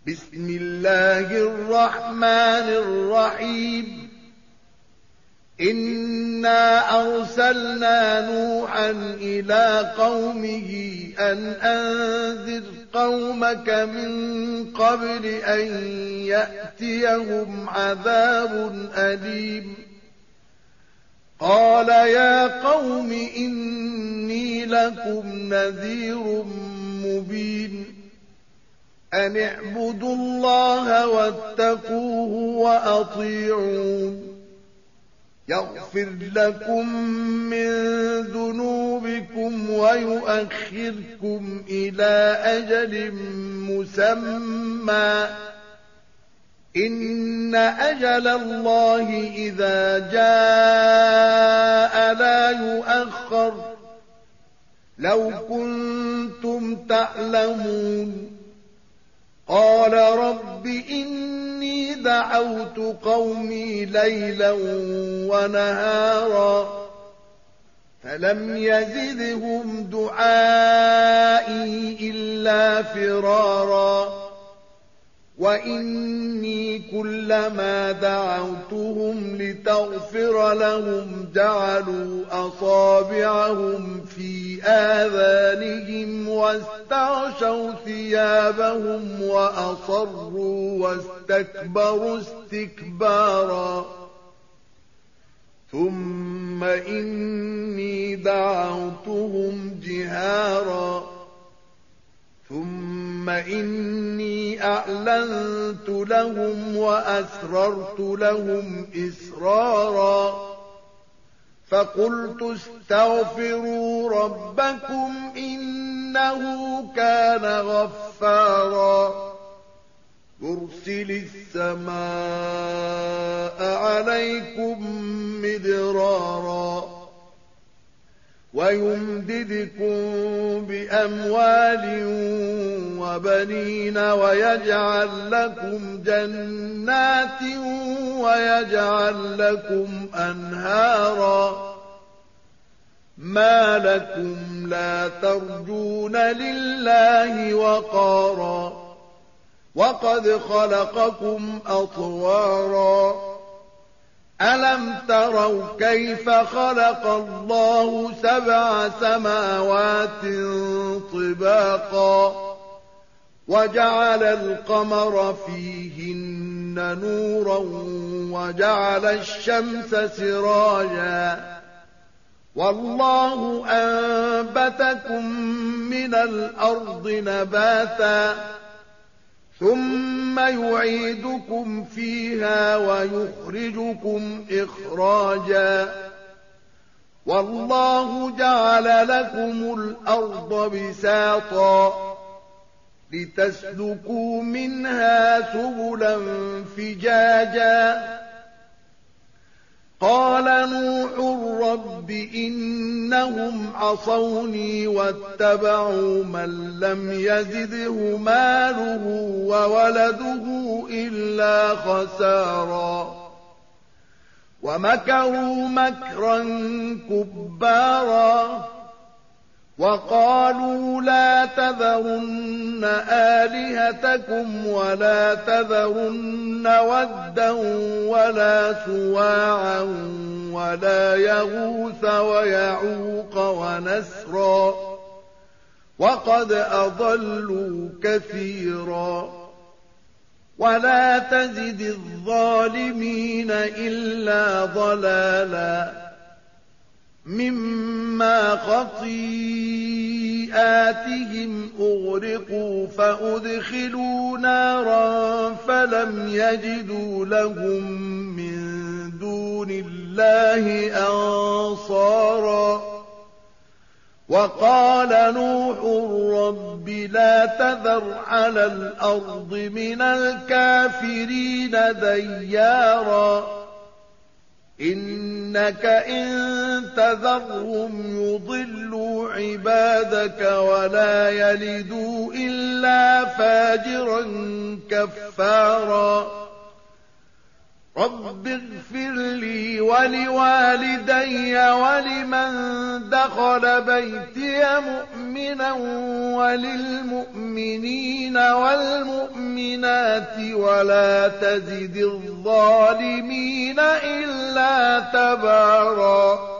بسم الله الرحمن الرحيم. إنا أرسلنا نوحا إلى قومه أن أنذر قومك من قبل أن يأتيهم عذاب أليم. قال يا قوم إني لكم نذير مبين. أن اعبدوا الله واتقوه وأطيعون. يغفر لكم من ذنوبكم ويؤخركم إلى أجل مسمى. إن أجل الله إذا جاء لا يؤخر. لو كنتم تعلمون. قال رب إني دعوت قومي ليلا ونهارا فلم يزدهم دعائي إلا فرارا. وإني كلما دعوتهم لتغفر لهم جعلوا أصابعهم في آذانهم واستغشوا ثيابهم وأصروا واستكبروا استكبارا. ثم إني دعوتهم جهارا ثم إني أعلنت لهم وأسررت لهم إسرارا. فقلت استغفروا ربكم إنه كان غفارا. يرسل السماء عليكم مدرارا ويمددكم بأموال وبنين ويجعل لكم جنات ويجعل لكم أنهارا. ما لكم لا ترجون لله وقارا وقد خلقكم أطوارا. ألم تروا كيف خلق الله 7 سماوات طباقا وجعل القمر فيهن نورا وجعل الشمس سراجا. والله أنبتكم من الأرض نباتا ثم يعيدكم فيها ويخرجكم إخراجا. والله جعل لكم الأرض بساطا لتسلكوا منها سبلا فجاجا. قال نوح رب إنهم عصوني واتبعوا من لم يزده ماله وولده إلا خسارا. ومكروا مكرا كبارا وقالوا لا تذرن آلهتكم ولا تذرن ودا ولا سواعا ولا يغوث ويعوق ونسرا وقد أضلوا كثيرا. ولا تزد الظالمين إلا ضلالا مما خطيئاتهم أغرقوا فأدخلوا نارا فلم يجدوا لهم من دون الله أنصارا. وقال نوح رب لا تذر على الأرض من الكافرين ديارا إنك إن تذرهم يضلوا عبادك ولا يلدوا إلا فاجرا كفارا. رب اغفر لي ولوالدي ولمن دخل بيتي مؤمنا وللمؤمنين والمؤمنات ولا تزد الظالمين إلا تبارا.